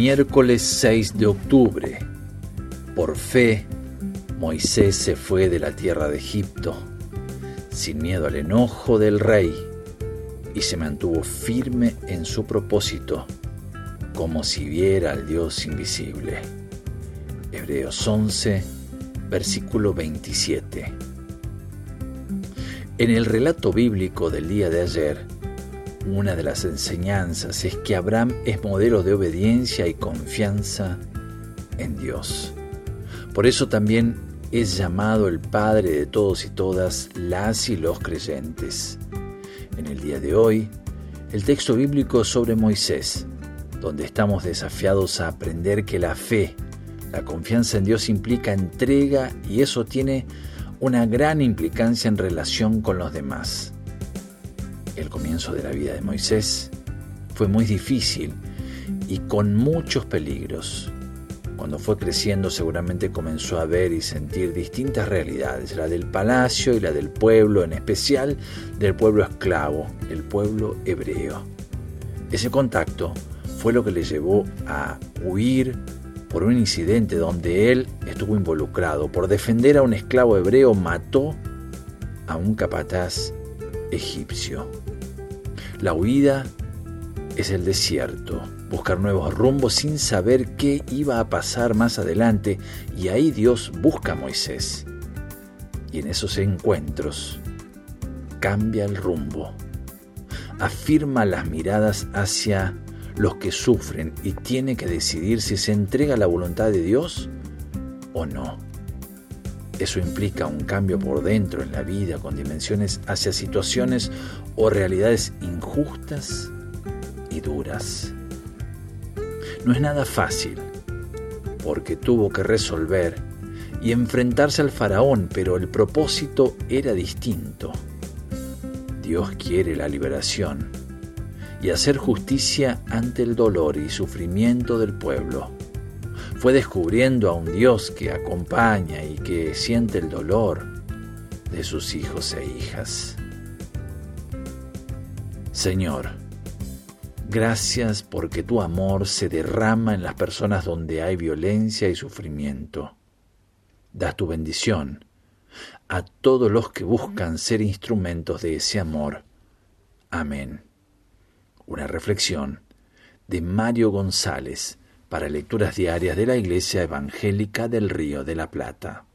Miércoles 6 de octubre. Por fe, Moisés se fue de la tierra de Egipto, sin miedo al enojo del rey, y se mantuvo firme en su propósito, como si viera al Dios invisible. Hebreos 11, versículo 27. En el relato bíblico del día de ayer, una de las enseñanzas es que Abraham es modelo de obediencia y confianza en Dios. Por eso también es llamado el padre de todos y todas las y los creyentes. En el día de hoy, el texto bíblico es sobre Moisés, donde estamos desafiados a aprender que la fe, la confianza en Dios implica entrega, y eso tiene una gran implicancia en relación con los demás. El comienzo de la vida de Moisés fue muy difícil y con muchos peligros. Cuando fue creciendo seguramente comenzó a ver y sentir distintas realidades, la del palacio y la del pueblo, en especial del pueblo esclavo, el pueblo hebreo. Ese contacto fue lo que le llevó a huir por un incidente donde él estuvo involucrado. Por defender a un esclavo hebreo, mató a un capataz egipcio. La huida es el desierto, buscar nuevos rumbos sin saber qué iba a pasar más adelante, y ahí Dios busca a Moisés. Y en esos encuentros cambia el rumbo, afirma las miradas hacia los que sufren y tiene que decidir si se entrega a la voluntad de Dios o no. Eso implica un cambio por dentro en la vida, con dimensiones hacia situaciones o realidades injustas y duras. No es nada fácil, porque tuvo que resolver y enfrentarse al faraón, pero el propósito era distinto. Dios quiere la liberación y hacer justicia ante el dolor y sufrimiento del pueblo. Fue descubriendo a un Dios que acompaña y que siente el dolor de sus hijos e hijas. Señor, gracias porque tu amor se derrama en las personas donde hay violencia y sufrimiento. Da tu bendición a todos los que buscan ser instrumentos de ese amor. Amén. Una reflexión de Mario González para Lecturas Diarias de la Iglesia Evangélica del Río de la Plata.